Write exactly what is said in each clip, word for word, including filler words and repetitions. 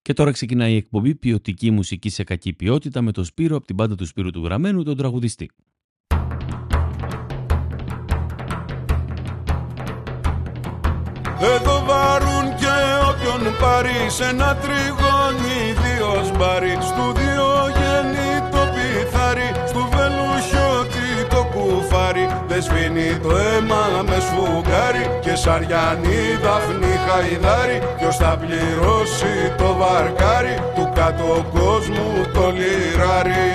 Και τώρα ξεκινάει η εκπομπή Ποιοτική μουσική σε κακή ποιότητα με τον Σπύρο από την μπάντα του Σπύρου του Γραμμένου, τον τραγουδιστή. Δεν το βάρουν και όποιον πάρει σε ένα τριγώνι δύο σπάρει. Στου Διογέννη το πιθάρι, στου Βελουχιώτη το κουφάρι. Δεν σβήνει το αίμα με σφουγγάρι και Σαριανή Δαφνή Χαϊδάρι. Ποιος θα πληρώσει το βαρκάρι του κάτω κόσμου το λιράρι.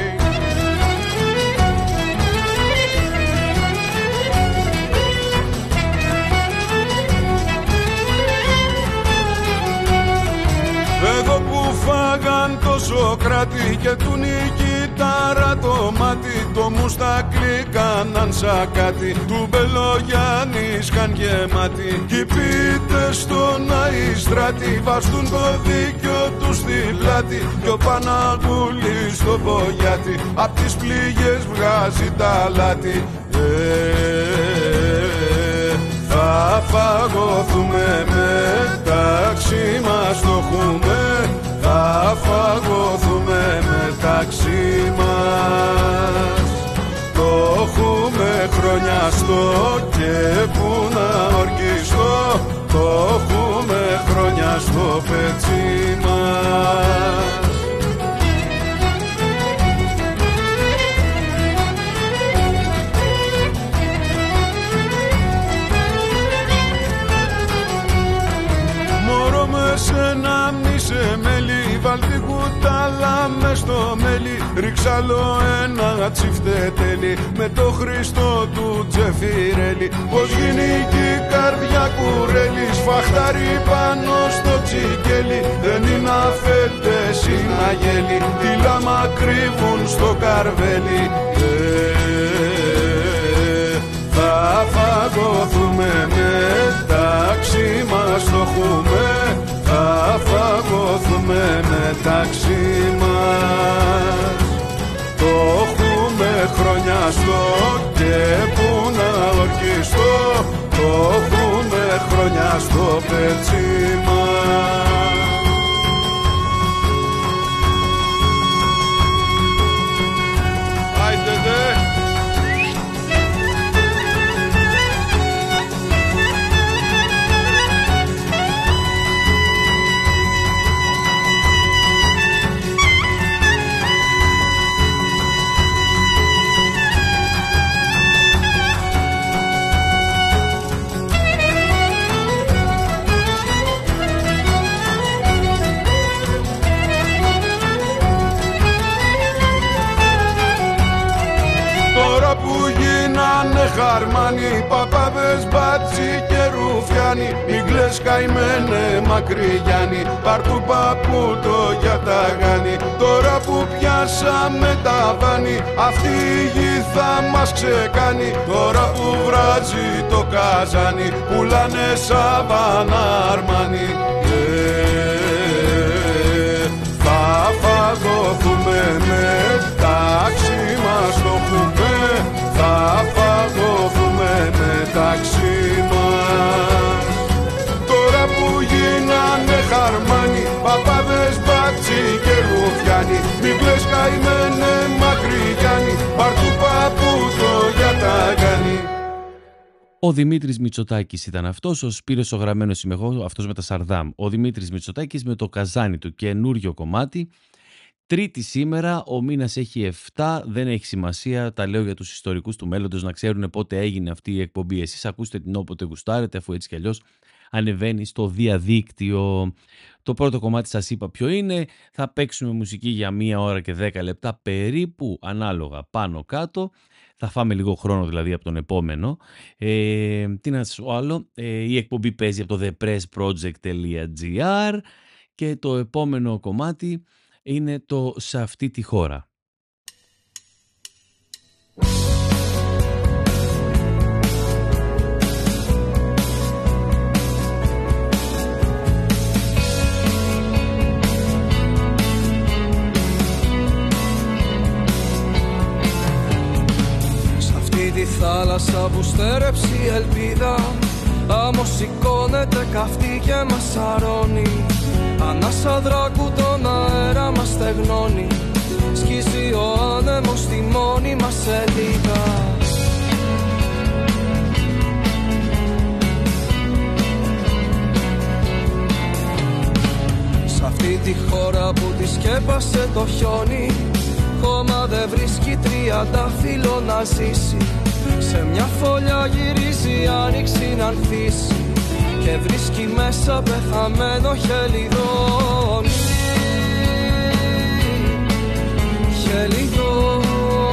Εδώ που φάγαν το Σοκράτη και του Νικητάρα το μάτι, το Μουστακλή κάναν σακάτι, του Μπελογιάννη σκαν γεμάτι. Κι οι πίτες στον Αϊστράτη βαστούν το δίκιο του στην πλάτη κι ο Παναγούλης στο Βογιάτι απ' τις πληγές βγάζει τα λάτι. Θα φαγωθούμε μεταξύ μας το έχουμε, θα φαγωθούμε μεταξύ μας. Το έχουμε χρόνια στο και που να ορκιστώ, το έχουμε χρόνια στο πετσί μας. Σε ένα μισέ μέλι, βάλ' την κουτάλα μες στο μέλι. Ρίξαλο ένα τσιφτετέλι με το Χριστό του Τζεφιρέλι. Πως γίνει κι η καρδιά κουρέλι, σφαχτάρι πάνω στο τσικέλι. Δεν είναι αφέτες, είναι αγέλι, τη λάμα κρύβουν στο καρβέλι. ε, Θα φαγωθούμε μεταξύ μας το έχουμε, θα φαγωθούμε μεταξύ μας. Το έχουμε χρόνια στο και που να ορκιστώ, το έχουμε χρόνια στο πετσί μας. Χαρμάνι, παπάδες, μπάτσι και ρουφιάνι, μην κλαις καημένε μακρυγιάνι, πάρ' του παππού το για τα γάνι. Τώρα που πιάσαμε τα βάνη, αυτή η γη θα μας ξεκάνει. Τώρα που βράζει το καζάνι, πουλάνε σαβάνα αρμάνι. ε, Θα φαγωθούμε μεταξύ μας το έχουμε, θα φαγωθούμε μεταξύ μας. Τώρα που γίνανε χαρμάνι, παπάδες, μπάτσι και ρουφιάνι, μην κλαις καημένε μακρυγιάνι, πάρ' του παππού το για τα γάνι. Ο Δημήτρης Μητσοτάκης ήταν αυτός, ο Σπύρος ο Γραμμένος είμαι εγώ, αυτός με τα Σαρδάμ. Ο Δημήτρης Μητσοτάκης με το καζάνι του, καινούριο κομμάτι. Τρίτη σήμερα, ο μήνας έχει επτά, δεν έχει σημασία, τα λέω για τους ιστορικούς του μέλλοντος να ξέρουν πότε έγινε αυτή η εκπομπή. Εσείς ακούστε την όποτε γουστάρετε, αφού έτσι κι αλλιώς ανεβαίνει στο διαδίκτυο. Το πρώτο κομμάτι σας είπα ποιο είναι, θα παίξουμε μουσική για μία ώρα και δέκα λεπτά περίπου, ανάλογα πάνω κάτω. Θα φάμε λίγο χρόνο δηλαδή από τον επόμενο. Ε, τι να σας πω άλλο, ε, η εκπομπή παίζει από το thepressproject.gr και το επόμενο κομμάτι είναι το «Σε αυτή τη χώρα». Σε αυτή τη θάλασσα που στέρεψε η ελπίδα, άμμος σηκώνεται καυτή και μας σαρώνει. Ανάσα δράκου τον αέρα μας στεγνώνει. Σκίζει ο άνεμος στη μόνη μας σελίδα. Σ' αυτή τη χώρα που τη σκέπασε το χιόνι, χώμα δεν βρίσκει τριαντάφυλλο να ζήσει. Σε μια φωλιά γυρίζει άνοιξη να ανθίσει και βρίσκει μέσα πεθαμένο χελιδόνι. Χελιδόνι.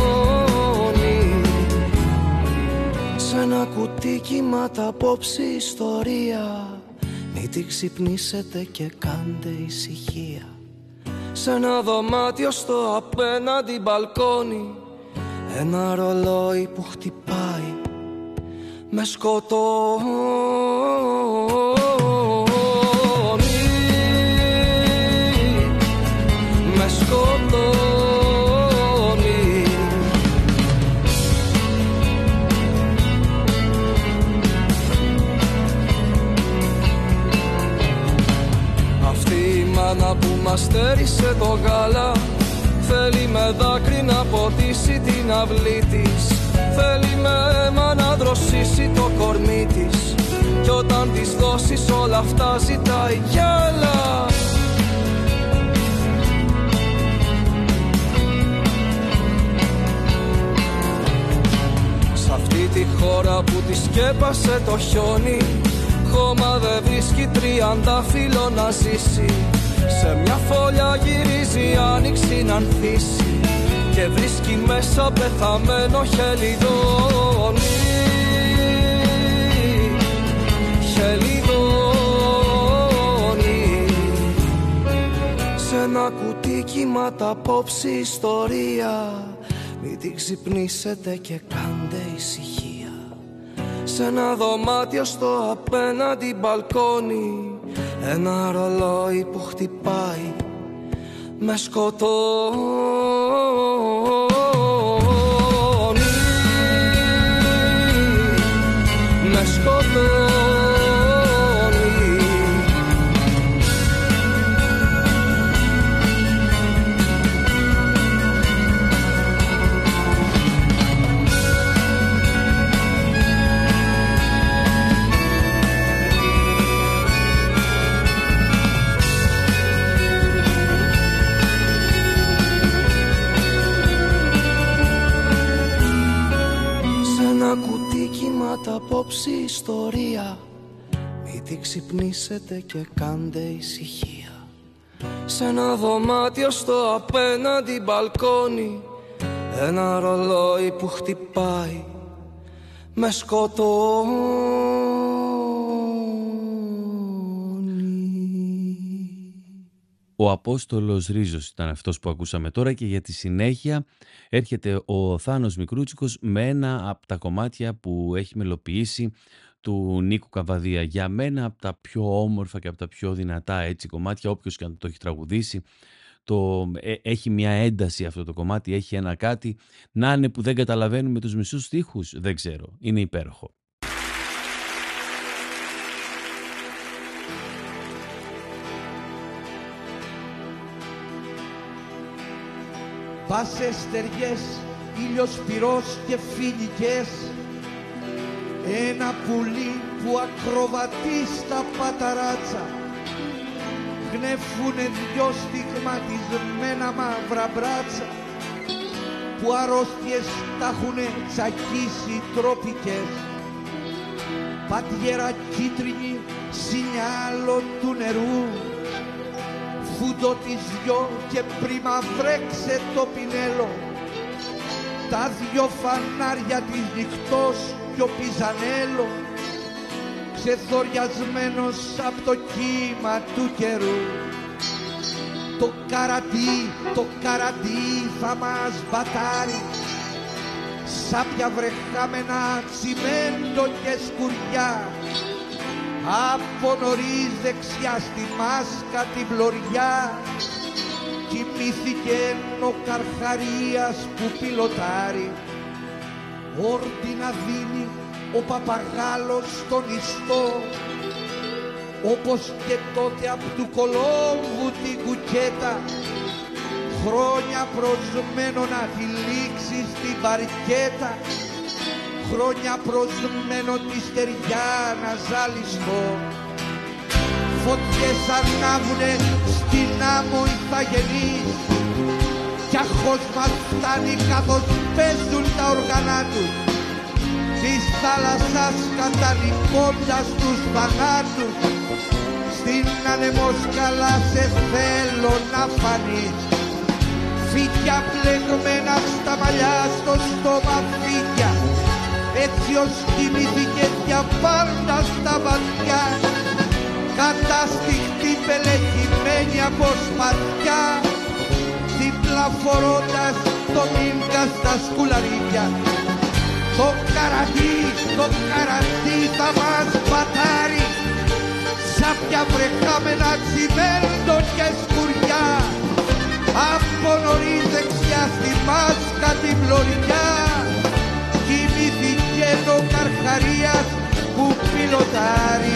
Σ' ένα κουτί κοιμάται απόψη ιστορία. Μην τη ξυπνήσετε και κάντε ησυχία. Σ' ένα δωμάτιο στο απέναντι μπαλκόνι, ένα ρολόι που χτυπάει με σκοτώνει. Με σκοτώνει. Αυτή η μάνα που μας στέρισε το γάλα θέλει με δάκρυ να ποτίσει την αυλή της. Θέλει με αίμα να δροσίσει το κορμί της. Κι όταν της δώσεις όλα αυτά ζητάει γυάλα. Σ' αυτή τη χώρα που τη σκέπασε το χιόνι, χώμα δεν βρίσκει τριαντάφυλλο να ζήσει. Σε μια φωλιά γυρίζει άνοιξη να ανθίσει και βρίσκει μέσα πεθαμένο χελιδόνι. Χελιδόνι. Σ' ένα κουτί κοιμάται απόψη ιστορία. Μην την ξυπνήσετε και κάντε ησυχία. Σ' ένα δωμάτιο στο απέναντι μπαλκόνι, ένα ρολόι που χτυπάει με σκοτώνει. Με σκοτώνει. Απόψη ιστορία. Μην την ξυπνήσετε και κάντε ησυχία. Σ' ένα δωμάτιο στο απέναντι μπαλκόνι, ένα ρολόι που χτυπάει με σκοτώνει. Ο Απόστολος Ρίζος ήταν αυτός που ακούσαμε τώρα και για τη συνέχεια έρχεται ο Θάνος Μικρούτσικος με ένα από τα κομμάτια που έχει μελοποιήσει του Νίκου Καβαδία. Για μένα από τα πιο όμορφα και από τα πιο δυνατά έτσι κομμάτια, όποιος και αν το έχει τραγουδήσει, το, ε, έχει μια ένταση αυτό το κομμάτι, έχει ένα κάτι, να είναι που δεν καταλαβαίνουμε τους μισούς στίχους, δεν ξέρω, είναι υπέροχο. Πάσες στεριές, ήλιος πυρός και φοινικές, ένα πουλί που ακροβατεί στα παταράτσα, γνέφουνε δυο στιγματισμένα μαύρα μπράτσα, που αρρώστιες τα έχουνε τσακίσει τροπικές, πατιέρα κίτρινη σινιάλο του νερού, φούντο τις δυο και πρίμα βρέξε το πινέλο, τα δυο φανάρια της νυχτός κι ο πιζανέλο, ξεθοριασμένος απ' το κύμα του καιρού. Το καραντί, το καραντί θα μας μπατάρει, σάπια βρεχάμενα τσιμέντο και σκουριά, από νωρίς δεξιά στη μάσκα την πλωριά, κοιμήθηκε ο Καρχαρίας που πιλοτάρει, όρτι να δίνει ο παπαγάλος στον ιστό, όπως και τότε απ' του Κολόμβου την κουκέτα, χρόνια προσμένο να τη λήξει στην παρκέτα, χρόνια προσμένο τη στεριά να ζαλιστώ. Φωτιές ανάβουνε στην άμμο ηθαγενείς κι αχώς μας φτάνει καθώς παίζουν τα όργανα τους της θάλασσας καταλυπώντας τους θανάτους. Στην ανεμοσκαλά σε θέλω να φανείς, φύκια πλεγμένα στα μαλλιά, στο στόμα φύκια, έτσι ως κοιμήθηκες για πάντα στα βαθιά, κατάστιχτη πελεγημένη από σπαθιά, δίπλα φορώντας τον ίνκα στα σκουλαρίκια. Το καρατί, το καρατί θα μας πατάρει, σάπια βρεχάμενα τσιμέντο και σκουριά, από νωρίς δεξιά στη μάσκα την πλωριά, κοιμήθηκε το Καρχαρίας που πιλοτάρει.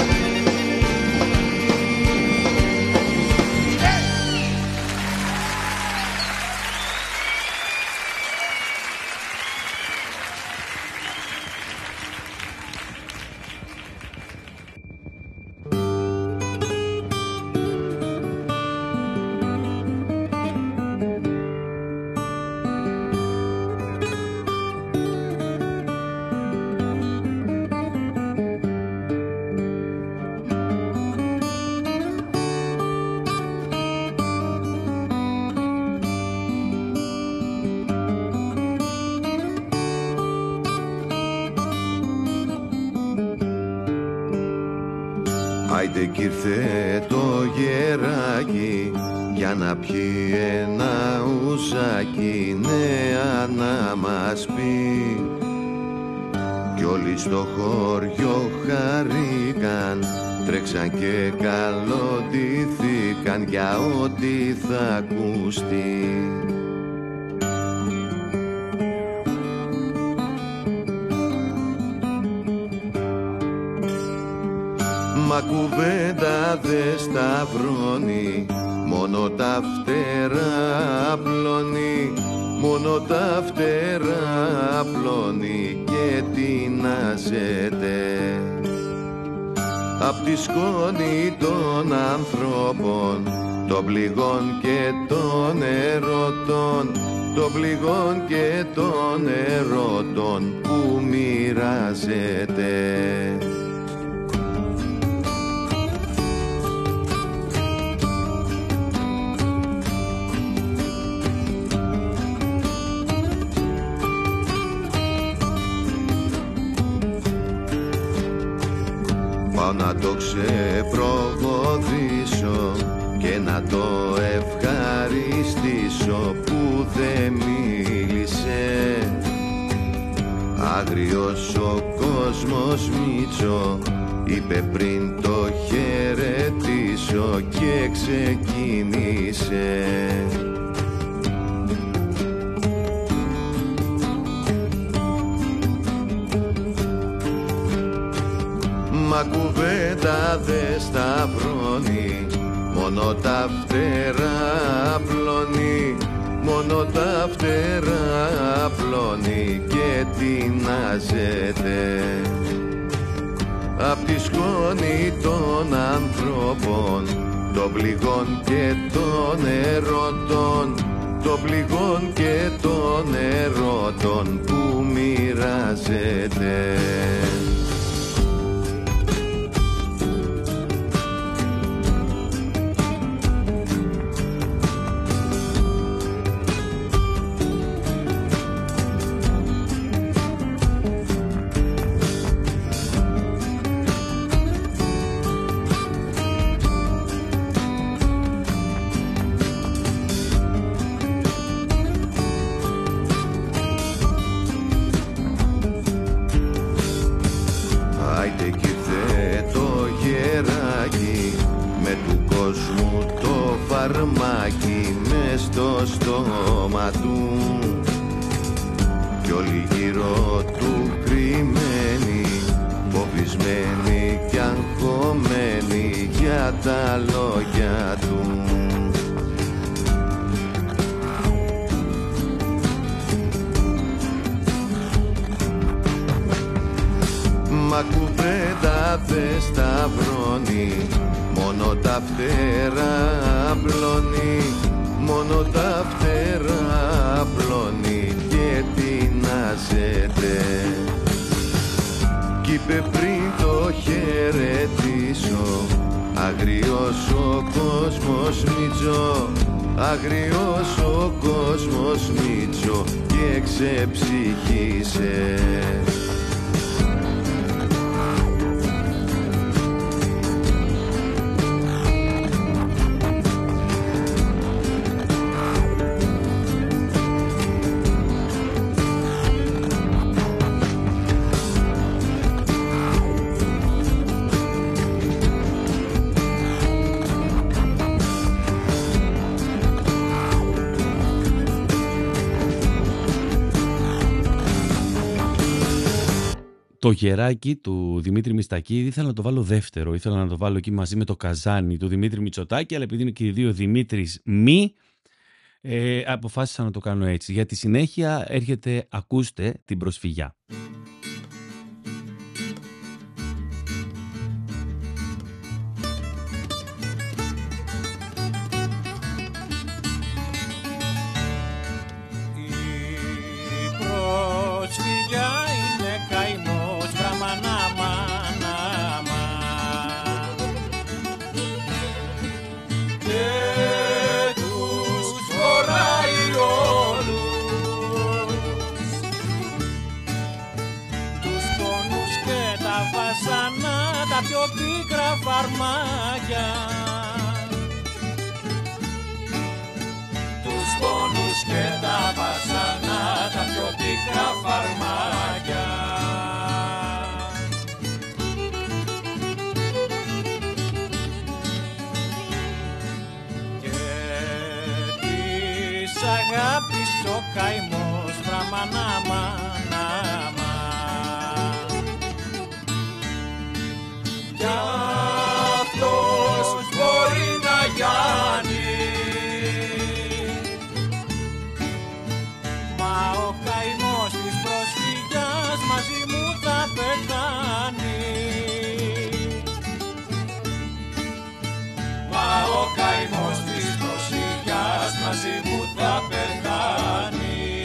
Άιντε κι ήρθε το γεράκι για να πιει ένα ουζάκι, νέα να μας πει. Κι όλοι στο χωριό χαρήκαν, τρέξαν και καλοντήθηκαν για ό,τι θα ακουστεί. Μα κουβέντα δε σταυρώνει, μόνο τα φτερά απλώνει, μόνο τα φτερά απλώνει και τεινάζεται. Απ' τη σκόνη των ανθρώπων, των πληγών και των ερωτών, των πληγών και των ερωτών που μοιράζεται. Πάω να το ξεπροβοδήσω και να το ευχαριστήσω που δεν μίλησε. Άγριος ο κόσμος Μήτσο, είπε πριν το χαιρετήσω και ξεκίνησε. Μα κουβέντα δε σταυρώνει, μόνο τα φτερά απλώνει, μόνο τα φτερά απλώνει και τεινάζεται. Απ' τη σκόνη των ανθρώπων, των πληγών και των ερωτών, των πληγών και των ερωτών που μοιράζεται. Φαρμάκι μες στο στόμα του κι όλοι γύρω του κρυμμένοι, φόβοι Ξυρισμένη κι αγχωμένη για τα λόγια του. Μα κουβέντα δεν σταυρώνει, μόνο τα φτερά απλώνει, μόνο τα φτερά απλώνει και τεινάζεται. Κι είπε πριν το χαιρετήσω, αγριός ο κόσμος Μίτσο, αγριός ο κόσμος Μίτσο και ξεψυχήσε. Το γεράκι του Δημήτρη Μιστακίδη ήθελα να το βάλω δεύτερο. Ήθελα να το βάλω εκεί μαζί με το καζάνι του Δημήτρη Μητσοτάκη, αλλά επειδή είναι και οι δύο Δημήτρης μη, ε, αποφάσισα να το κάνω έτσι. Για τη συνέχεια έρχεται, ακούστε, την προσφυγιά. Τα πιο πίκρα φαρμάκια, τους πόνους και τα βασανά, τα πιο πίκρα φαρμάκια. Και της αγάπης ο καημός βραμανάμα. Κι αυτός μπορεί να γιάνει, μα ο καημός της προσφυγιάς μαζί μου θα πεθάνει. Μα ο καημός της προσφυγιάς μαζί μου θα πεθάνει.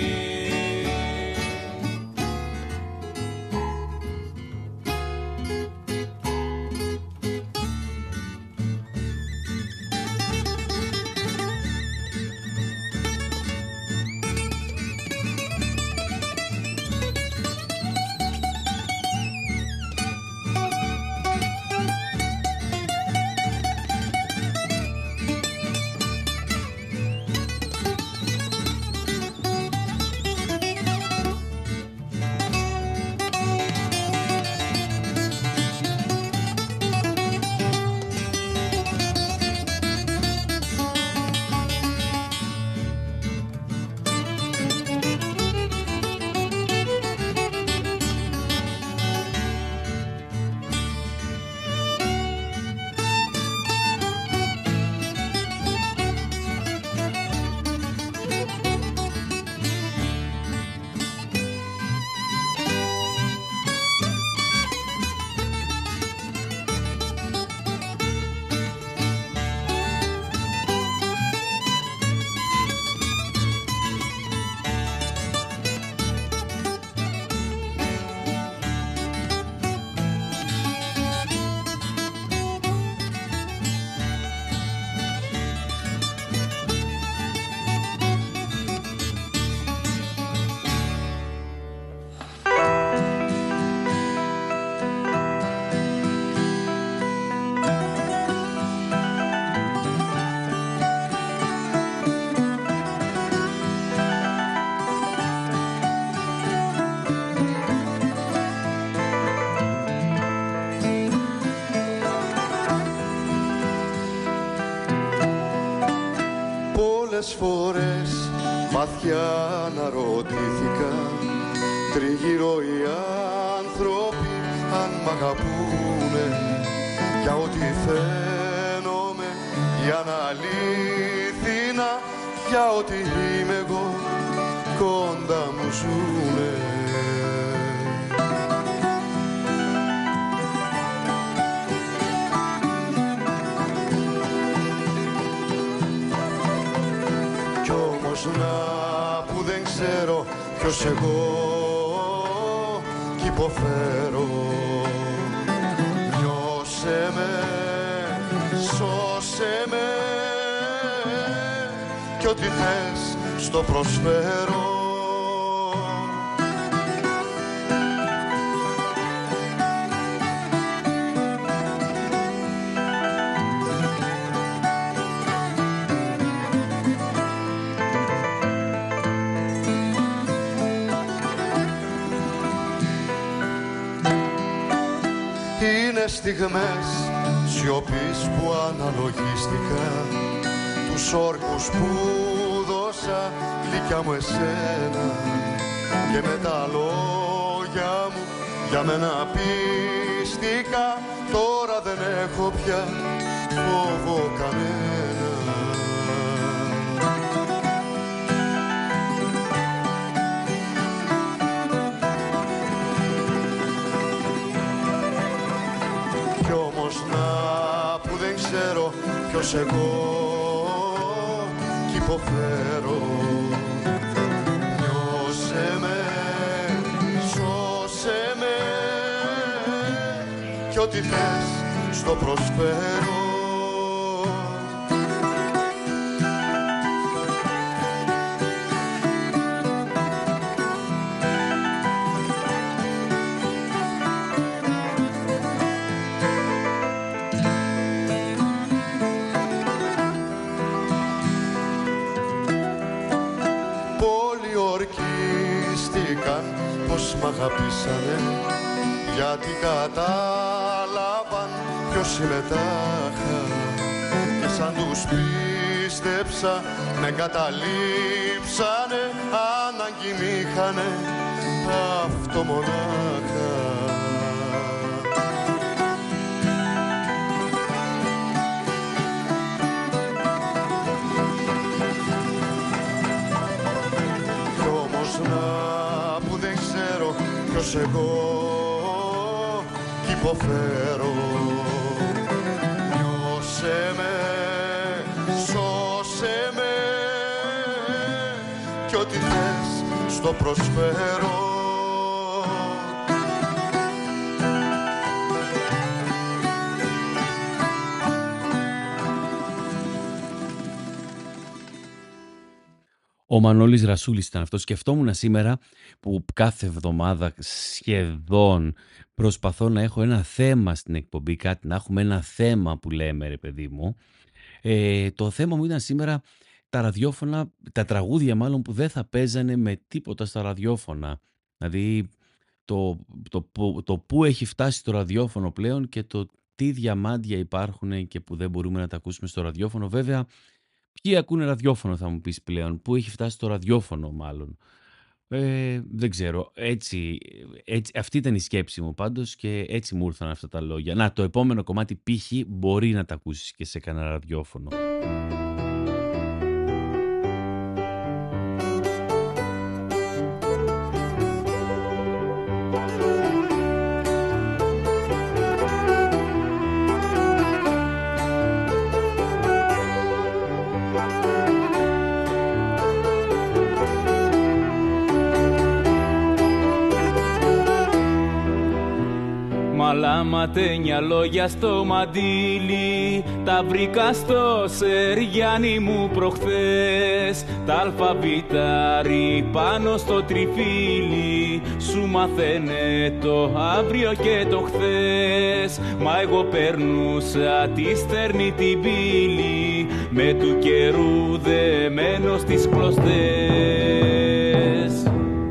Πολλές φορές βαθιά αναρωτήθηκα, τριγύρω οι άνθρωποι αν μ' αγαπούνε για ό,τι φαίνομαι, για να αλήθινα, για ό,τι είμαι εγώ, κοντά μου ζουνε. Κι όμως να που δεν ξέρω ποιος εγώ κι υποφέρω, νιώσε με, σώσε με κι ό,τι θες στο προσφέρω. Είναι στιγμές σιωπής που αναλογίστηκα, τους όρκους που δώσα γλυκιά μου εσένα, και με τα λόγια μου για μένα πίστηκα, τώρα δεν έχω πια φόβο κανένα. Κι όμως να που δεν ξέρω ποιος εγώ κι υποφέρω, νιώσε με, σώσε με κι ό,τι θες στο προσφέρω. Πως μ' αγαπήσανε, γιατί κατάλαβαν ποιος είμαι τάχα, και σαν τους πίστεψα με καταλήψανε, ανάγκη μ' είχανε αυτό μονάχα. Κι όμως να ποιος εγώ κι υποφέρω, νιώσε με, σώσε με κι ό,τι θες στο προσφέρω. Ο Μανώλης Ρασούλης ήταν αυτό. Σκεφτόμουν σήμερα που κάθε εβδομάδα σχεδόν προσπαθώ να έχω ένα θέμα στην εκπομπή, κάτι να έχουμε ένα θέμα που λέμε ρε παιδί μου. Ε, το θέμα μου ήταν σήμερα τα ραδιόφωνα, τα τραγούδια μάλλον που δεν θα παίζανε με τίποτα στα ραδιόφωνα. Δηλαδή το, το, το, το που έχει φτάσει το ραδιόφωνο πλέον και το τι διαμάντια υπάρχουν και που δεν μπορούμε να τα ακούσουμε στο ραδιόφωνο. Βέβαια, ποιοι ακούνε ραδιόφωνο θα μου πεις πλέον, πού έχει φτάσει το ραδιόφωνο μάλλον. Ε, δεν ξέρω, έτσι, έτσι, αυτή ήταν η σκέψη μου πάντως και έτσι μου ήρθαν αυτά τα λόγια. Να, το επόμενο κομμάτι π.χ. μπορεί να τα ακούσεις και σε κανένα ραδιόφωνο. Μαλάματένια λόγια στο μαντίλι, τα βρήκα στο Σεριάννη μου προχθές. Τα αλφαβητάρι πάνω στο τριφύλι, σου μαθαίνε το αύριο και το χθες. Μα εγώ περνούσα τη στερνή την πύλη, με του καιρού δεμένο στις κλωστές.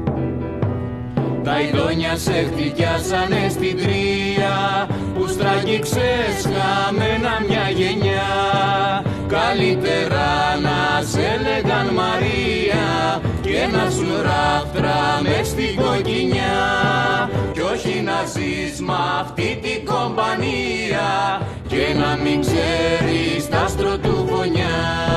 Τα ειδόνια σε χτυπιάσανε στην τρία, που στραγγίξες χαμένα μια γενιά. Καλύτερα να σε λέγαν Μαρία και να σου ράφτρα μες στην κοκκινιά, κι όχι να ζεις μ' αυτή την κομπανία και να μην ξέρεις τ' άστρο του γωνιά.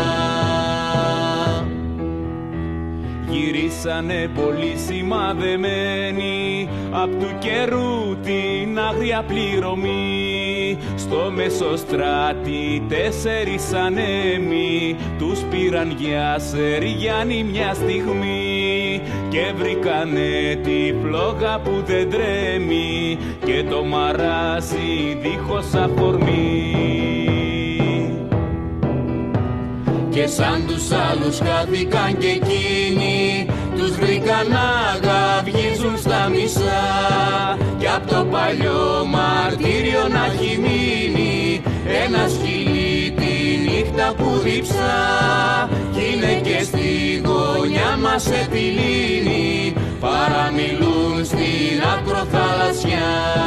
Γυρίσανε πολύ σημαδεμένοι απ' του καιρού την άγρια πληρωμή. Στο Μεσοστράτη τέσσερις ανέμοι τους πήραν για Σεριάννη μια στιγμή και βρήκανε τη φλόγα που δεν τρέμει και το μαράζι δίχως αφορμή. Και σαν τους άλλους χάθηκαν και εκείνοι, τους βρήκαν να γαυγίζουν στα μισά κι απ' το παλιό μαρτύριο να έχει μείνει ένα σκυλί τη νύχτα που διψά κι είναι και στη γωνιά μας επιλύνει, παραμιλούν στην ακροθαλασσιά.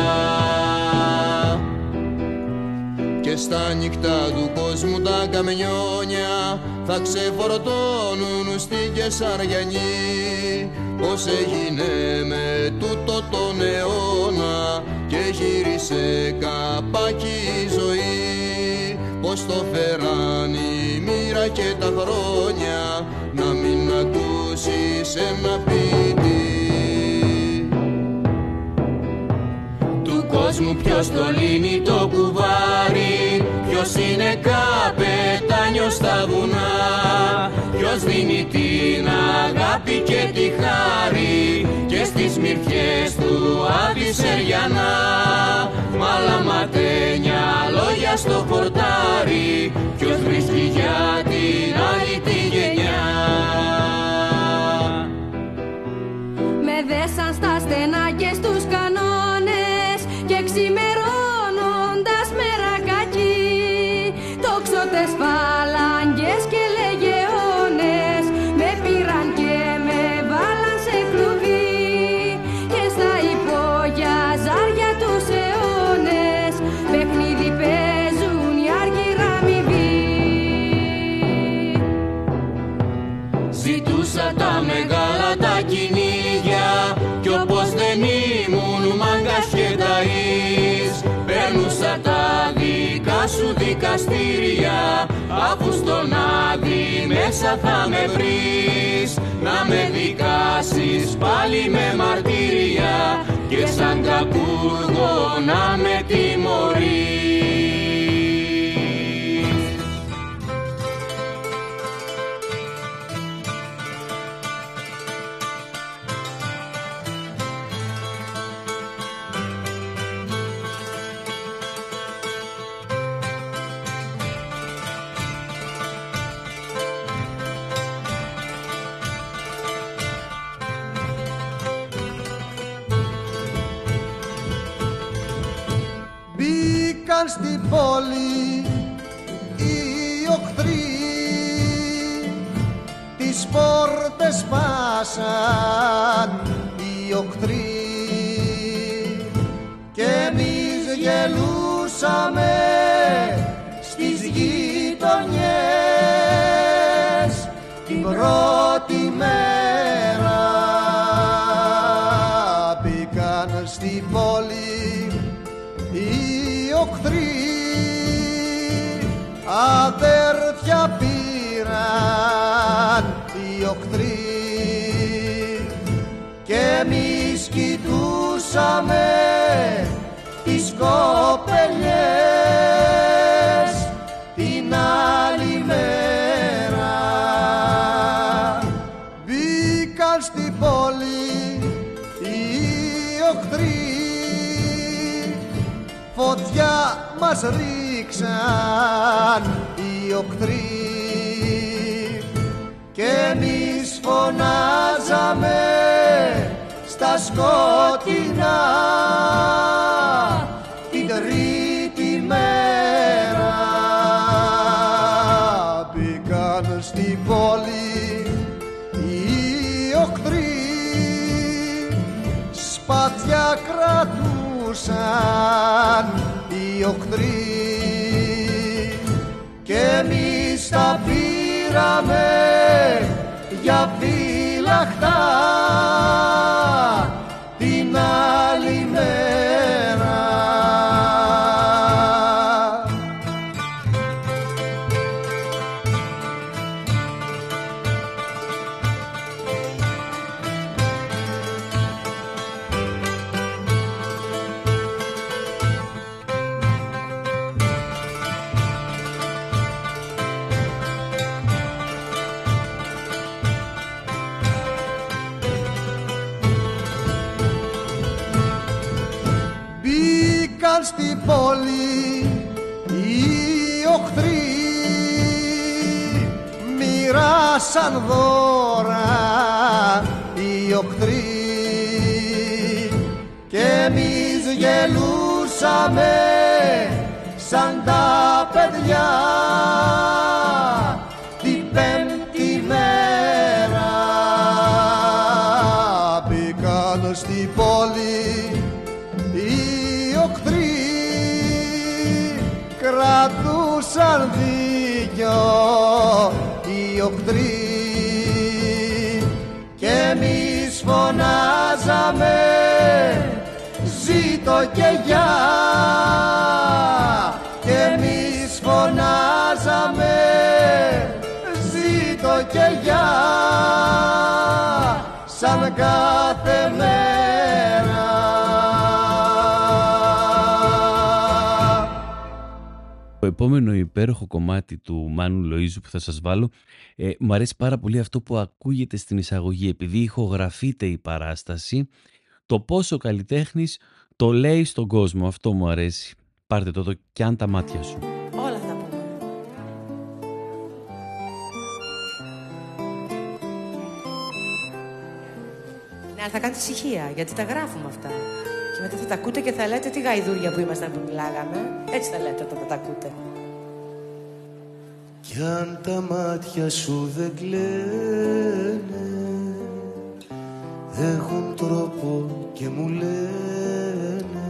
Και στα νύχτα του κόσμου τα καμιόνια θα ξεφορτώνουν στη Κεσαριανή πως έγινε με τούτο τον αιώνα και γύρισε καπάκι η ζωή, πως το φέραν η μοίρα και τα χρόνια να μην ακούσεις ένα ποιητή. Του κόσμου ποιος το λύνει το κουβάρι, ποιος είναι καπετάνιος στα βουνά, ποιος δίνει την αγάπη και τη χάρη και στις μυρφιές του Άδυσσεριανά μαλαματένια λόγια στο χορτάρι, ποιος βρίσκει για την άλλη τη γενιά. Με δέσαν στα στενά και στους κανόνες και ξημερώνοντας μερακάκι τόξωτες φαλάγγες και λεγεώνες με πήραν και με βάλαν σε κλουβί και στα υπόγεια ζάρια τους αιώνες παιχνίδι παίζουν οι άργυρα αμοιβοί. Ζητούσα τα μεγάλα τα κυνήγια κι όπως δεν ήμουν μάγκας και ταΐς παίρνουσα τα δικά σου δικαστήρια αφού στον Άδη μέσα θα με βρεις να με δικάσεις πάλι με μαρτύρια και σαν κακούργο να με τιμωρείς. Μπήκαν στην πόλη οι οχθροί, τις πόρτες σπάσαν οι οχθροί και εμείς γελούσαμε στις γειτονιές την πρώτη μέρα. Μπήκαν στην πόλη οι οχθροί, αδέρφια πήραν οι οχθροί και εμείς κοιτούσαμε τις κοπελιές την άλλη μέρα. Μπήκαν στην πόλη οι οχθροί, φωτιά μας ρίξαν οι οχθροί και εμείς φωνάζαμε στα σκοτεινά την τρίτη μέρα. Μπήκαν στην πόλη οι οχθροί, σπαθιά κρατούσαν οι οχθροί και εμείς τα πήραμε για φύλακτα την άλλη μέρα. στην πόλη οι οχθροί, μοιράσαν δώρα οι οχθροί και εμείς γελούσαμε σαν τα παιδιά την πέμπτη μέρα. Μπήκαν στην πόλη οι οχθροί, κρατούσαν δίκιο οι οχθροί και εμείς φωνάζαμε ζήτω και γεια, και εμείς φωνάζαμε ζήτω και γεια σαν κάθε μέρα. Το επόμενο υπέροχο κομμάτι του Μάνου Λοΐζου που θα σας βάλω, ε, μου αρέσει πάρα πολύ αυτό που ακούγεται στην εισαγωγή, επειδή ηχογραφείται η παράσταση, το πόσο ο καλλιτέχνης το λέει στον κόσμο. Αυτό μου αρέσει. Πάρτε το, το «Κι αν τα μάτια σου». Όλα θα πούμε. Ναι, αλλά θα κάνετε ησυχία, γιατί τα γράφουμε αυτά. Και μετά θα τα ακούτε και θα λέτε τι γαϊδούρια που ήμασταν που μιλάγαμε. Έτσι θα λέτε όταν θα τα ακούτε. Κι αν τα μάτια σου δεν κλαίνε, έχουν τρόπο και μου λένε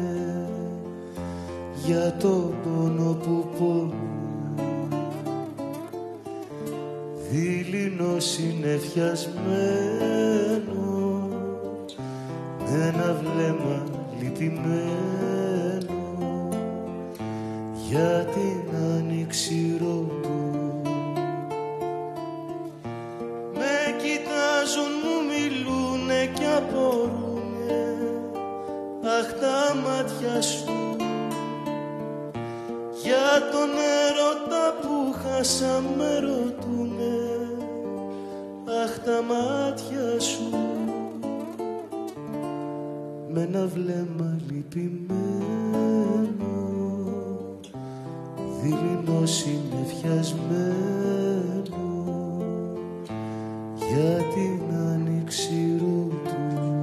για το πόνο που πόνο. Δειλινό συνεφιασμένο με ένα βλέμμα λυπημένο για την άνοιξη ρωτού. Με κοιτάζουν, μου μιλούνε κι απορούνε, αχ τα μάτια σου για τον έρωτα που χάσα με ρωτούνε, αχ τα μάτια σου με ένα βλέμμα λυπημένο, δειλινό συνεφιασμένο για την άνοιξη ρωτού.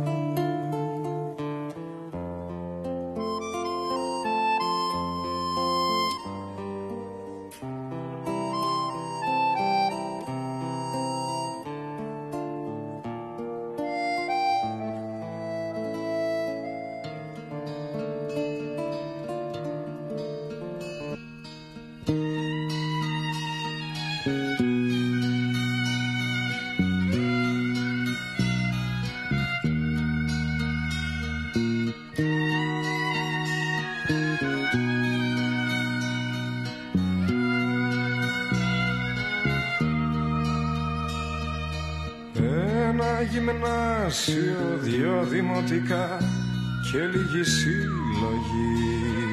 Γυμνάσιο, δυο δημοτικά και λίγη συλλογή,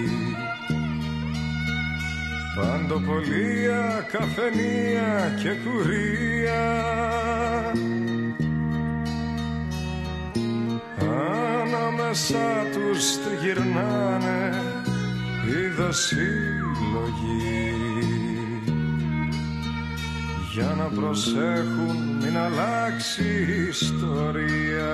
παντοπολία, καφενεία και κουρία. Ανάμεσα τους τριγυρνάνε είδος συλλογή, για να προσέχουν μην αλλάξει η ιστορία.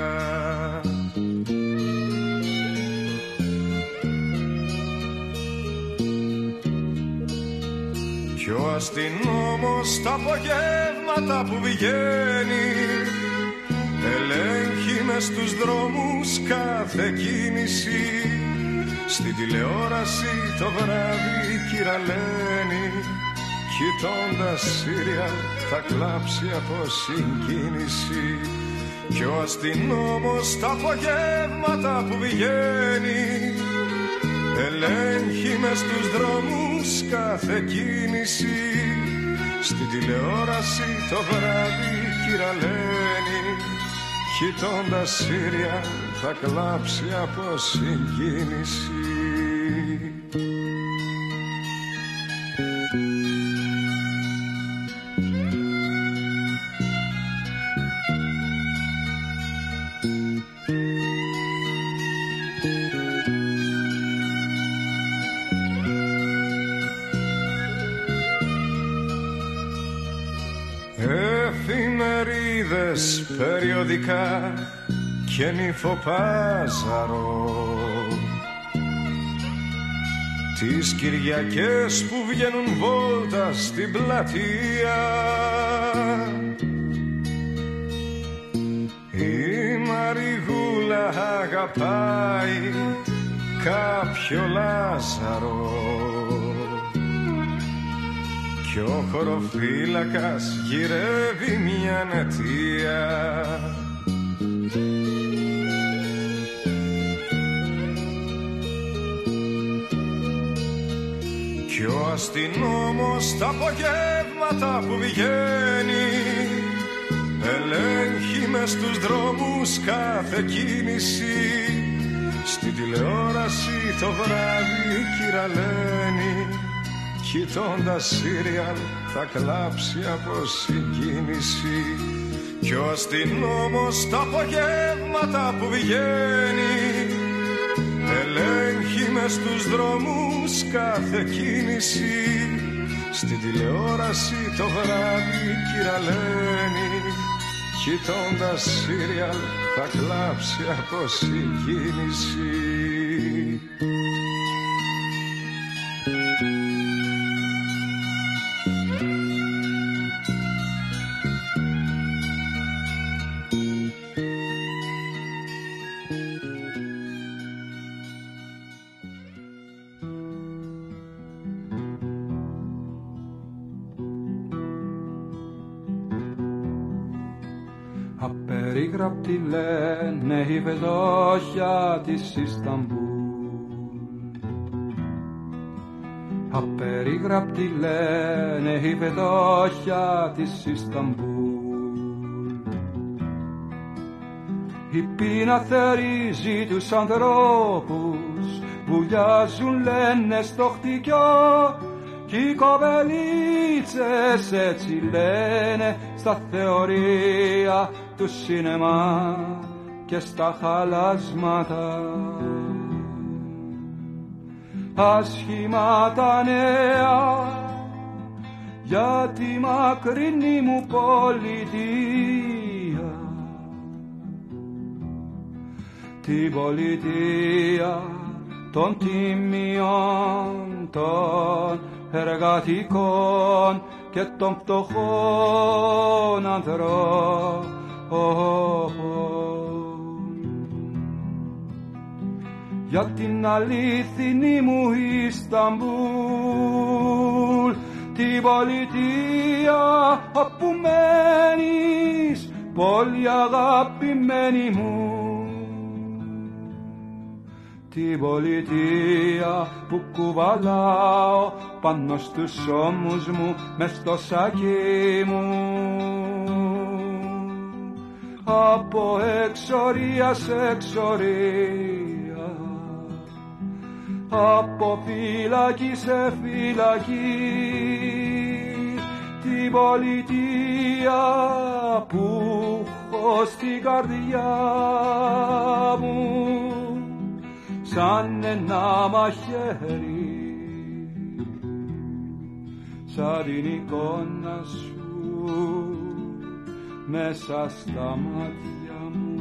Κι ο αστυνόμος τα απογεύματα που βγαίνει ελέγχει μες στους δρόμους κάθε κίνηση. Στην τηλεόραση το βράδυ κυραλένει, κοιτώντας σύριαλ θα κλάψει από συγκίνηση. Κι ο αστυνόμος τα απογεύματα που βγαίνει ελέγχει μες στους δρόμους κάθε κίνηση. Στην τηλεόραση το βράδυ κυραλένει, κοιτώντας σύριαλ θα κλάψει από συγκίνηση. εφημερίδες, περιοδικά και νυφοπάζαρο. Τις Κυριακές που βγαίνουν βόλτα στην πλατεία, η Μαριγούλα αγαπάει κάποιο Λάζαρο κι ο χωροφύλακας γυρεύει μια αιτία. Κι ο αστυνόμος τα απογεύματα που βγαίνει ελέγχει μες στους δρόμους κάθε κίνηση. Στην τηλεόραση το βράδυ κυραλένει, κοιτώντας σύριαλ θα κλάψει από συγκίνηση. Κι ο αστυνόμος τα απογεύματα που βγαίνει ελέγχει μες στους δρόμους κάθε κίνηση. Στην τηλεόραση το βράδυ κυραλένει, κοιτώντας σύριαλ θα κλάψει από συγκίνηση. Απερίγραπτη λένε η βεδόχια της Ισταμπούλ. Απερίγραπτη λένε η βεδόχια της Ισταμπούλ. Η πείνα θερίζει τους ανθρώπους, βουλιάζουν λένε στο χτυκιό κι οι κοπελίτσες έτσι λένε στα θεωρία του σινεμά και στα χαλάσματα. Άσχημα τα νέα για τη μακρινή μου πολιτεία, την πολιτεία των τιμιών, των εργατικών και των φτωχών ανθρώπων. Για την αλήθινη μου Ισταμπούλ, την πολιτεία όπου μένεις, πολύ αγαπημένη μου. Την πολιτεία που κουβαλάω πάνω στους ώμους μου μες στο σακί μου. Από εξορία σε εξορία, από φυλακή σε φυλακή, την πολιτεία που έχω στην καρδιά μου σαν ένα μαχαίρι, σαν την εικόνα σου μέσα στα μάτια μου.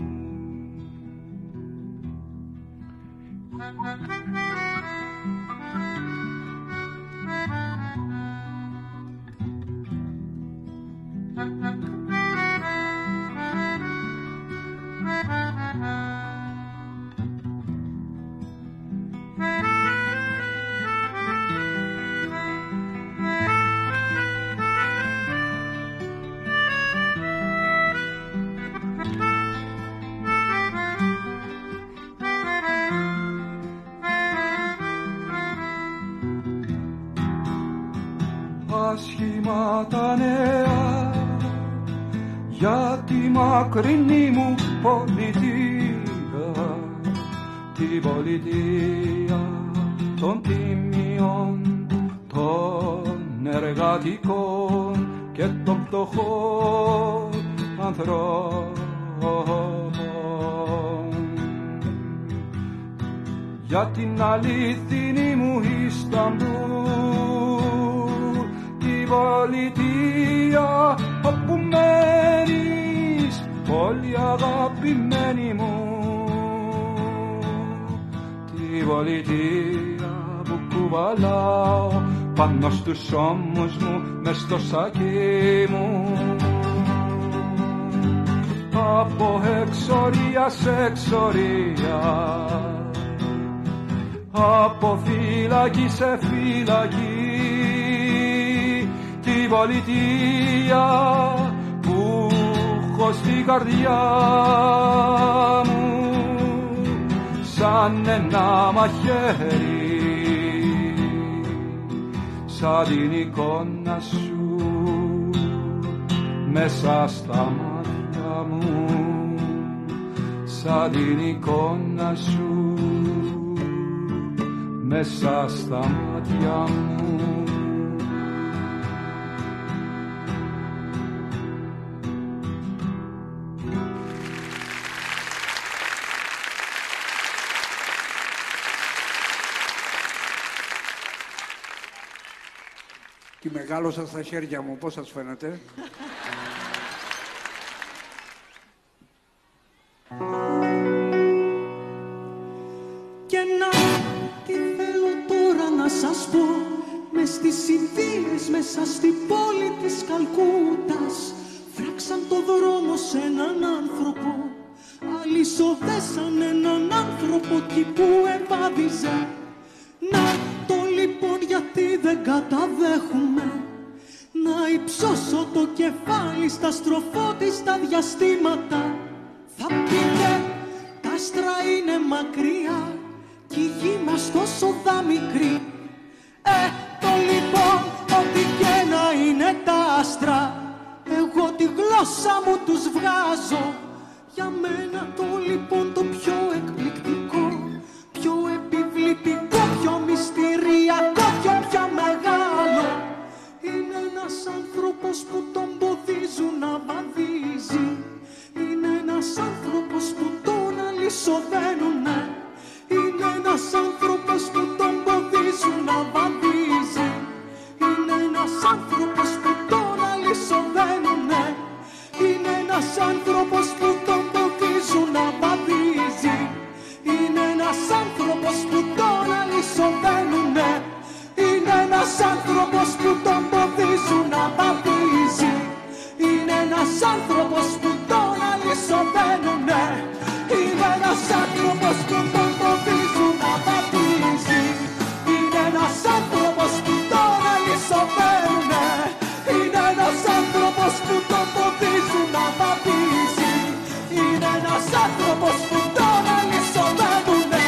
Άσχημα τα νέα για τη μακρινή μου πολιτεία, την πολιτεία των τιμιών, των εργατικών και των φτωχών ανθρώπων. Για την αλήθινη μου Ισταμπούλ, την πολιτεία όπου μένεις, πολύ αγαπημένη μου, τη πολιτεία που κουβαλάω πάνω στους ώμους μου, μες στο σακί μου. Από εξορία σε εξορία, από φυλακή σε φυλακή, τη πολιτεία που έχω στην καρδιά μου σαν ένα μαχαίρι, σαν την εικόνα σου μέσα στα μάτια μου, σαν την εικόνα σου μέσα στα μάτια μου. Και μεγάλωσα στα χέρια μου, πώς σας φαίνεται? Και να, τι θέλω τώρα να σας πω, μες στις Ινδίες, μέσα στην πόλη της Καλκούτας, φράξαν το δρόμο σε έναν άνθρωπο, αλυσοδέσαν έναν άνθρωπο εκεί που ευάδιζε. Να το λοιπόν γιατί δεν καταδέχουμε να υψώσω το κεφάλι στα στροφότιστα διαστήματα. Θα πείτε τα άστρα είναι μακριά κι η γη μας τόσο δα μικρή. Ε, το λοιπόν ότι και να είναι τα άστρα, εγώ τη γλώσσα μου τους βγάζω. Για μένα το λοιπόν το πιο εκπληκτικό, πιο επιβλητικό, πιο μυστηριακό, πιο πιο μεγάλο, είναι ένας άνθρωπος που τον ποδίζουν να βαδίζει. Είναι ένας άνθρωπος που τον αλυσοδένουνε. Είναι ένας άνθρωπος που τον ποδίζουν να βαδίζει. Είναι ένας άνθρωπος που τον αλυσοδένουνε. Είναι ένας άνθρωπος που τον ποδίζουν να βαδίζει. Είναι ένας άνθρωπος που τον αλυσοδένουνε. Είναι ένας άνθρωπος που τον ποδίζουν να βαδίζει. Είναι ένας άνθρωπος που τον αλυσοδένουνε. Είναι ένας άνθρωπος που τον ποδίζουν να βαδίζει. Είναι ένας άνθρωπος που τον αλυσοδένουνε. Είναι ένας άνθρωπος που τον ποδίζουν να βαδίζει. Είναι ένας άνθρωπος που τον αλυσοδένουνε.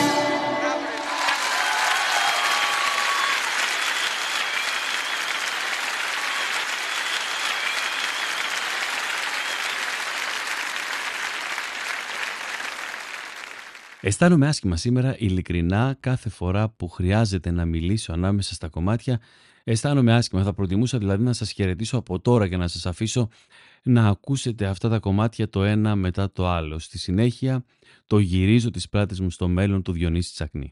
Αισθάνομαι άσχημα σήμερα, ειλικρινά, κάθε φορά που χρειάζεται να μιλήσω ανάμεσα στα κομμάτια. Αισθάνομαι άσχημα. Θα προτιμούσα δηλαδή να σας χαιρετήσω από τώρα και να σας αφήσω να ακούσετε αυτά τα κομμάτια το ένα μετά το άλλο. Στη συνέχεια, το γυρίζω τις πλάτες μου στο μέλλον του Διονύση Τσακνή.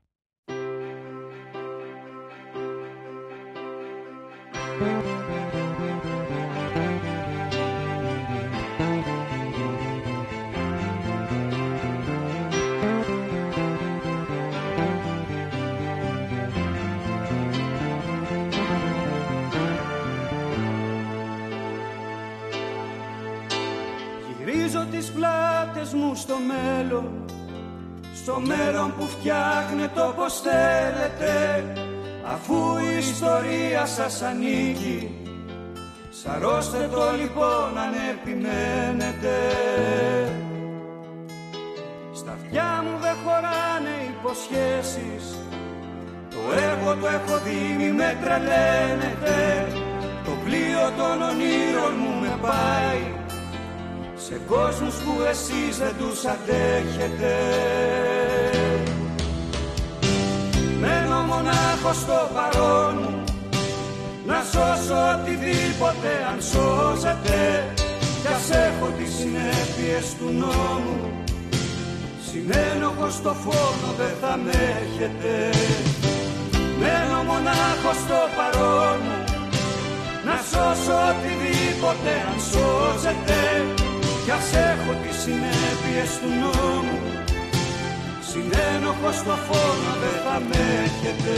Στο μέλλον, στο μέλλον που φτιάχνετε όπως θέλετε, αφού η ιστορία σας ανήκει, σαρώστε το λοιπόν αν επιμένετε. Στα αυτιά μου δεν χωράνε υποσχέσεις, το έργο το έχω δει μη με τρελαίνετε. Το πλοίο των ονείρων μου με πάει σε κόσμους που εσείς δεν τους αντέχετε. Μένω μονάχος στο παρόν μου, να σώσω οτιδήποτε αν σώζεται. Κι ας έχω τις συνέπειες του νόμου, συνένοχος στο φόνο δεν θα με έχετε. Μένω μονάχος στο παρόν μου, να σώσω οτιδήποτε οτιδήποτε αν σώζεται. Κι ας έχω τις συνέπειες του νόμου, συνένοχος στο φόνο δεν θα με έχετε.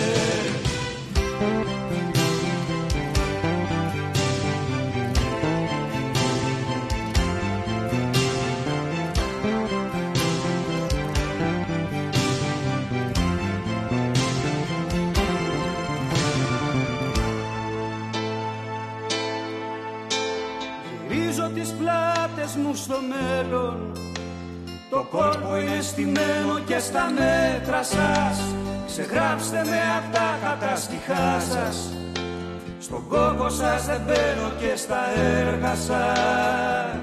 Γυρίζω τις πλάτες μου στο μέλλον, το κόλπο είναι στημένο και στα μέτρα σας. Ξεγράψτε με απ' τα κατάστοιχά σας, στον κόκο σας δεν μπαίνω και στα έργα σας.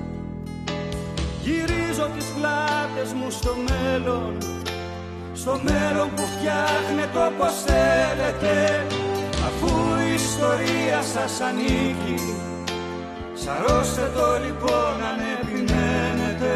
Γυρίζω τις πλάτες μου στο μέλλον, στο μέλλον που φτιάχνετε όπως θέλετε, αφού η ιστορία σας ανήκει. Σαρώστε το λοιπόν αν επιμένετε.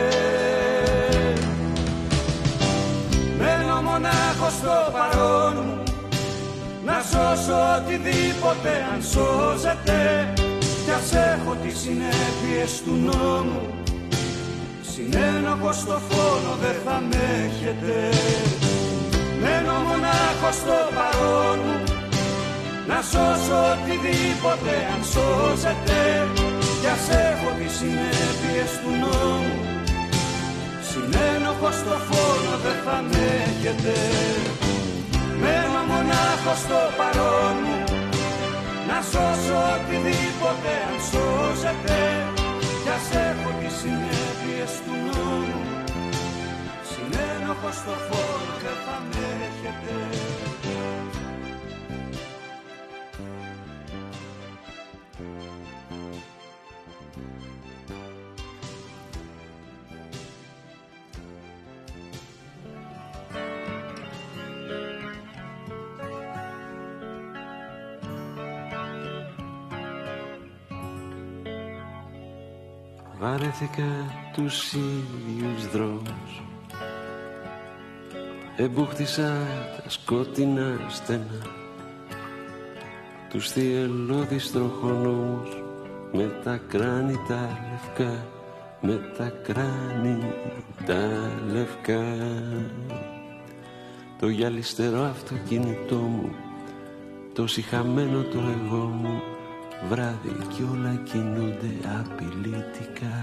Μένω μονάχος στο παρόν μου, να σώσω οτιδήποτε αν σώζεται. Κι ας έχω τις συνέπειες του νόμου, συνένοχος στο φόνο δεν θα με έχετε. Μένω μονάχος στο παρόν μου, να σώσω οτιδήποτε αν σώζεται. Κι ας έχω τις συνέπειες του νόμου, συνένοχος στο φόνο δεν θα με έχετε. Μένω μονάχος στο παρόν μου, να σώσω οτιδήποτε αν σώζεται. Κι ας έχω τις συνέπειες του νόμου, συνένοχος στο φόνο δεν θα με έχετε. Βαρέθηκα τους ίδιους δρόμους, εμπούχτησα τα σκότεινα στενά, τους θυελλώδεις τροχονόμους με τα κράνη τα λευκά, με τα κράνη τα λευκά. Το γυαλιστερό αυτοκίνητό μου, το σιχαμένο το εγώ μου, βράδυ κι όλα κινούνται απειλητικά.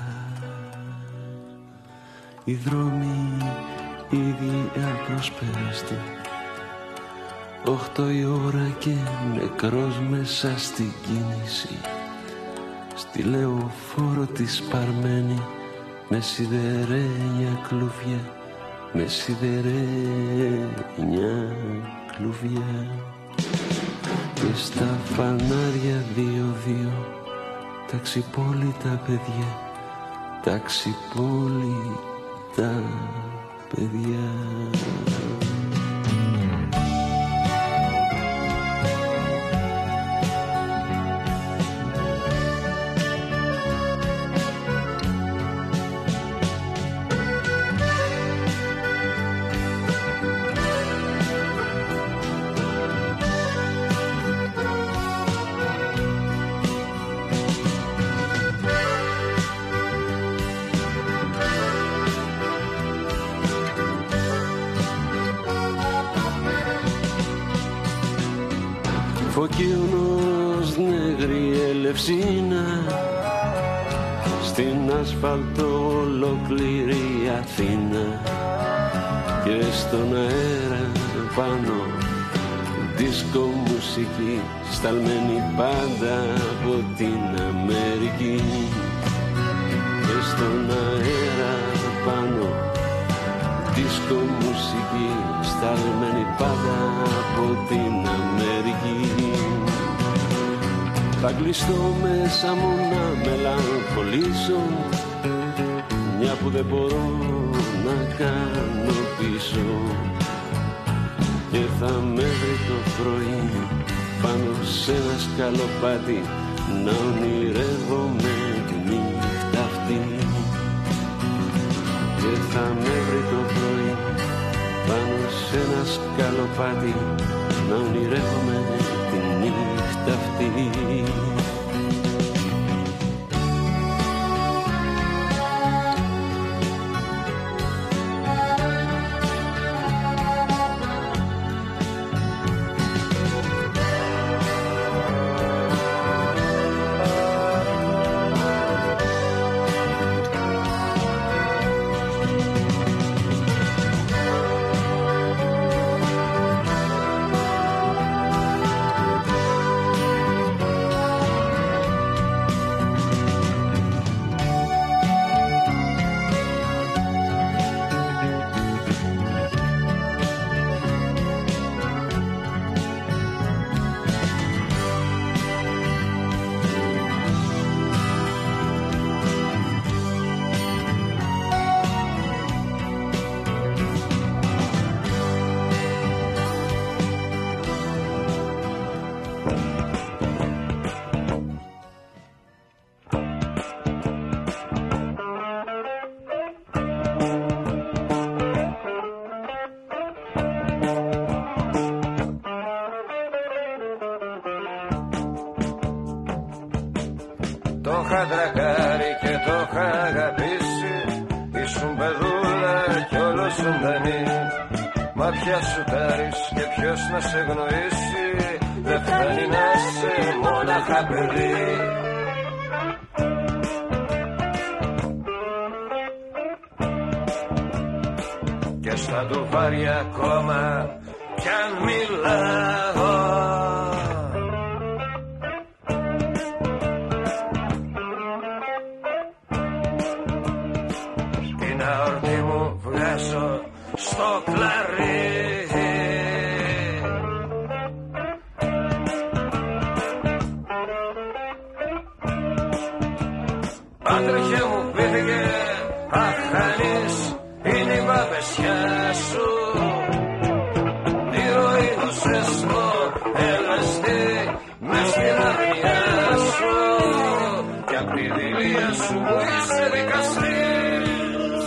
Οι δρόμοι ήδη απροσπέραστοι, οχτώ η ώρα και νεκρός μέσα στην κίνηση. Στη λεωφόρο τη σπαρμένη με σιδερένια κλουβιά, με σιδερένια κλουβιά. Και στα φανάρια δύο-δύο ταξιπόλητα παιδιά, ταξιπόλητα παιδιά. Φωκίωνος νεγρή ελευσίνα, στην ασφαλτό ολόκληρη Αθήνα. Και στον αέρα πάνω δίσκο μουσική, σταλμένη πάντα από την Αμερική. Και στον αέρα πάνω δίσκο μουσική, σταλμένη πάντα από την Αμερική. Θα κλειστώ μέσα μου να μελαγχολήσω, μια που δεν μπορώ να κάνω πίσω. Και θα με βρει το πρωί πάνω σε ένα σκαλοπάτι, να ονειρεύομαι τη νύχτα αυτή. Και θα με βρει το πρωί πάνω σε ένα σκαλοπάτι, να ονειρεύομαι τη νύχτα αυτή. είχα αγαπήσει, ήσουν παιδούλα κι όλο ζωντανή. Μα πια σου τάρεις και ποιος να σε γνωρίσει, δεν φτάνει να σε μόναχα παιδί. Και στα ντουβάρια ακόμα κι αν μιλάω, την αορτή μου βγάζω στο κλαρί. Άντρεχε μου πήθηκε, αχανής είναι η βαπεσιά σου. Τι ροήνωσες το ελ ες ντι μες στην αρνιά σου, κι απ' τη δηλία σου είσαι δικαστής.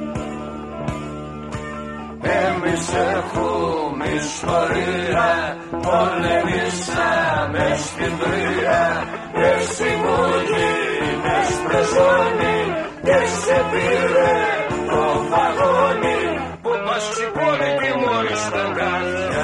Εμείς έχουμε ιστορία, πολεμήσαμε στην τρία. Εσύ μου γίνες πρεζόνι και σε πήρε το βαγόνι που πας στην πόλη και μόλις τα κάτια.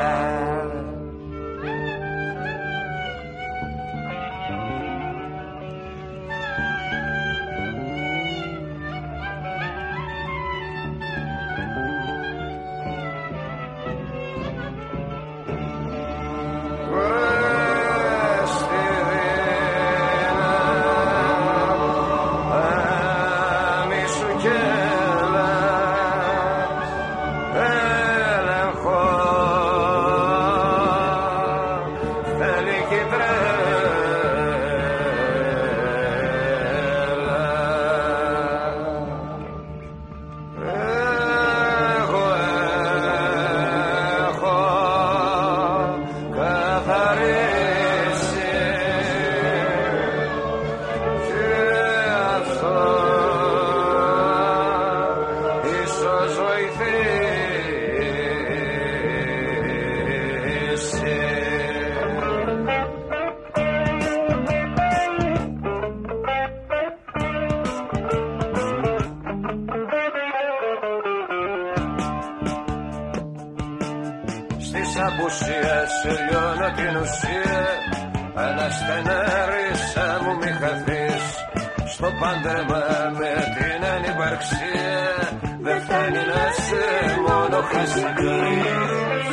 Λιώνω την ουσία, αναστενάρισα μου μη χαθείς. Στο πάντρεμα με την ανυπαρξία, δεν φτάνει να σε μόνο χασικλείς.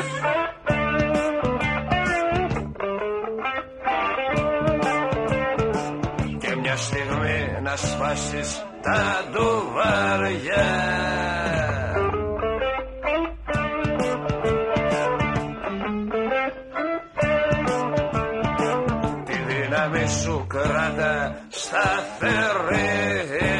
Και μια στιγμή να σπάσεις τα ντουβάρια. Σου κράτα σταθερή.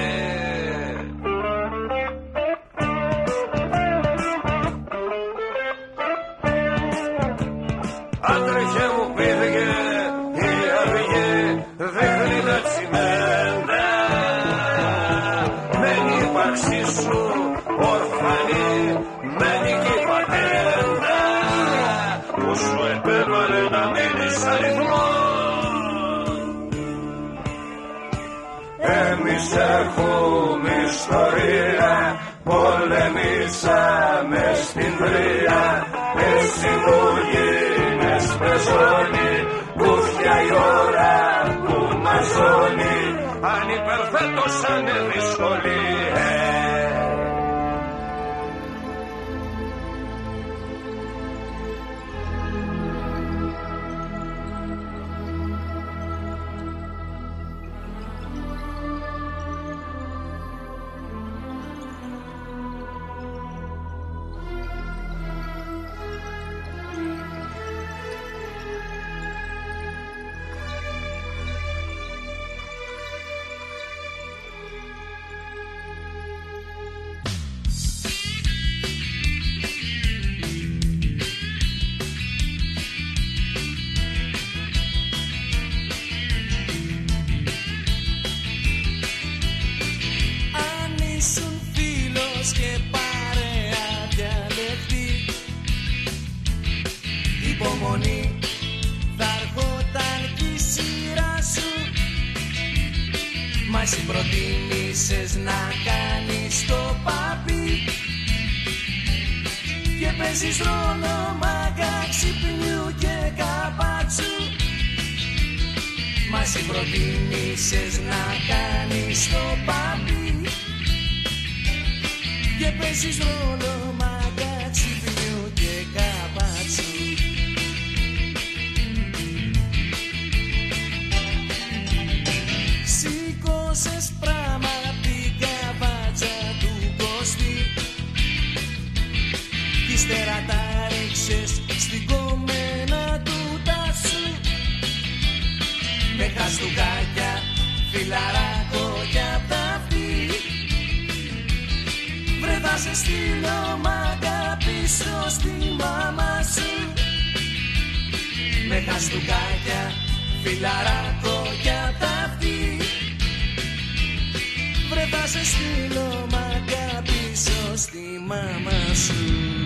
Άντρεχε μου πήθηκε η αυγή, δείχνει τα τσιμέντα. Μένει η ύπαρξή σου ορφανή, μένει και η πατέντα που σου επέβαλε να μείνεις αριθμός. Εμείς έχουμε ιστορία, πολεμήσαμε στην τρία. Εσύ μου γίνες πεζόνι, κούφια η ώρα που μαζώνει. Αν υπερθέτωσανε δυσκολίες. Θα έρχονταν κι η σειρά σου. Μα εσύ προτίμησες να κάνεις το παπί και παίζεις ρόλο μάγκα ξυπνιού και καπάτσου. Μα εσύ προτίμησες να κάνεις το παπί και παίζεις ρόλο μάγκα ξυπνιού και καπάτσου. Σήκωσες πράμα την καβάτσα του Κωστή κι ύστερα τα ρίξες στην κομμένα του τάσου με χαστούκάκια, φιλαράκο κι απ' τα αυτή. Βρε θα σε στείλω μάγκα πίσω στη μάμα σου με χαστούκάκια, φιλαράκο κι απ' τα αυτή. Βρε θα σε στείλω μάγκα πίσω στη μάμα σου.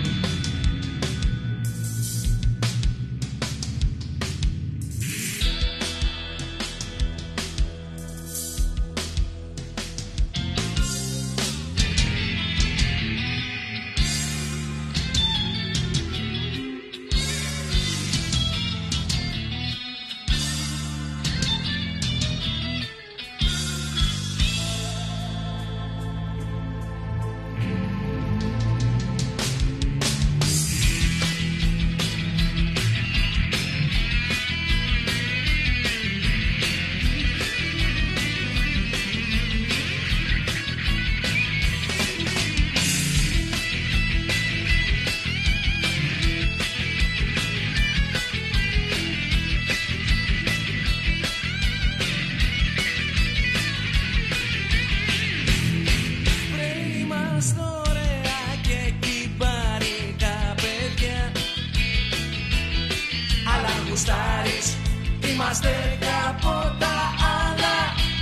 Είμαστε κάποτα άλλα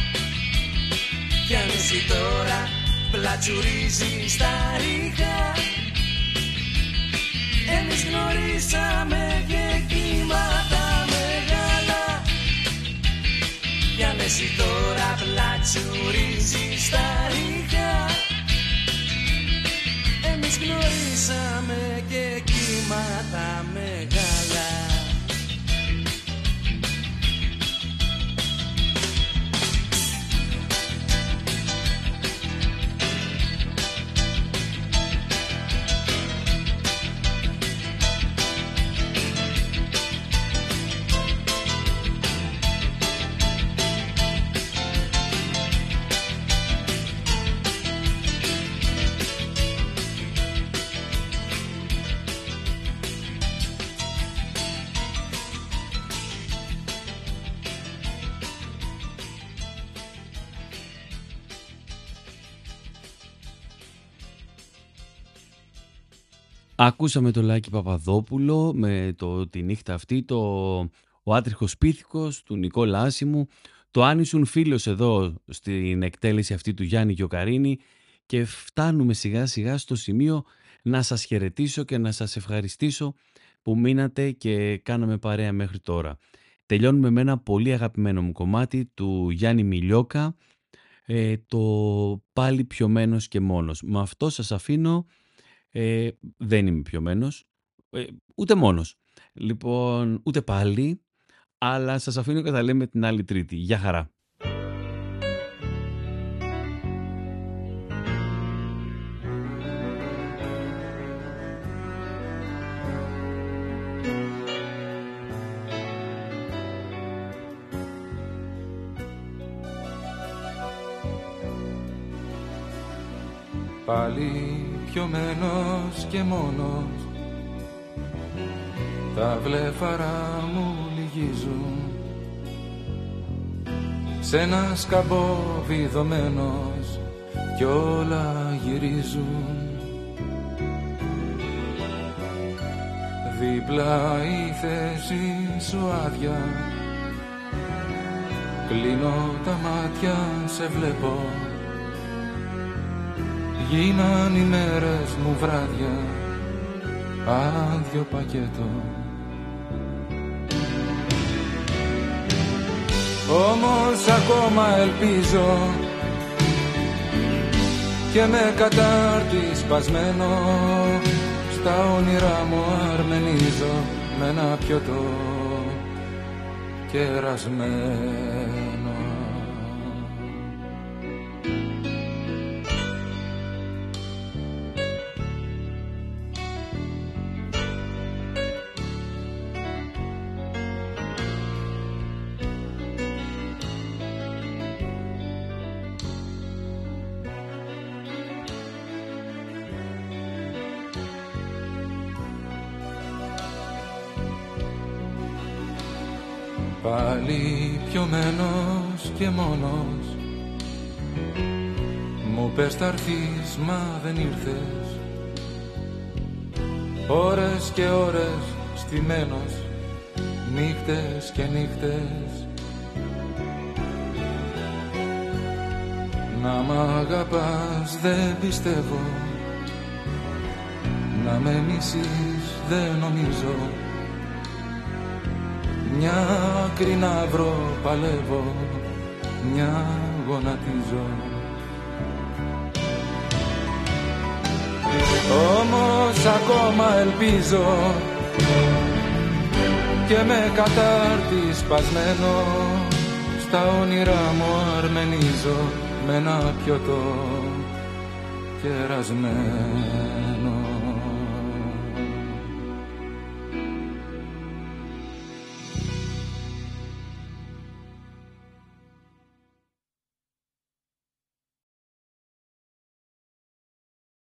κι αν εσύ τώρα πλατσουρίζεις τα ρίχα εμείς γνωρίσαμε και κύματα μεγάλα κι αν εσύ τώρα πλατσουρίζεις τα ρίχα εμείς γνωρίσαμε και κύματα μεγάλα. Ακούσαμε το Λάκη Παπαδόπουλο με το, τη νύχτα αυτή, το, ο άτριχος πίθηκος του Νικόλα Άσημου. Το αν ήσουν φίλος εδώ στην εκτέλεση αυτή του Γιάννη Γιοκαρίνη και φτάνουμε σιγά σιγά στο σημείο να σας χαιρετήσω και να σας ευχαριστήσω που μείνατε και κάναμε παρέα μέχρι τώρα. Τελειώνουμε με ένα πολύ αγαπημένο μου κομμάτι του Γιάννη Μιλιόκα, ε, το «Πάλι πιωμένος και μόνος». Με αυτό σας αφήνω. Ε, δεν είμαι πιωμένος, ε, ούτε μόνος, λοιπόν, ούτε πάλι, αλλά σας αφήνω και θα λέμε την άλλη Τρίτη. Γεια χαρά. Πάλι πιωμένος και μόνος, τα βλέφαρα μου λυγίζουν, σ' ένα σκαμπό βιδωμένος κι όλα γυρίζουν. Δίπλα η θέση σου άδεια, κλείνω τα μάτια, σε βλέπω. Γίναν οι μέρες μου βράδια, άδειο πακέτο. Όμως ακόμα ελπίζω και με κατάρτι σπασμένο στα όνειρά μου αρμενίζω με ένα πιωτό κερασμένο. Πάλι πιωμένος και μόνος μου πες θα έρθεις μα δεν ήρθες. Ώρες και ώρες στημένος, νύχτες και νύχτες. Να μ' αγαπάς δεν πιστεύω, να με μισείς δεν νομίζω. Μια άκρη να βρω παλεύω, μια γονατίζω. Όμως ακόμα ελπίζω και με κατάρτι σπασμένο στα όνειρά μου αρμενίζω με ένα πιωτό κερασμένο.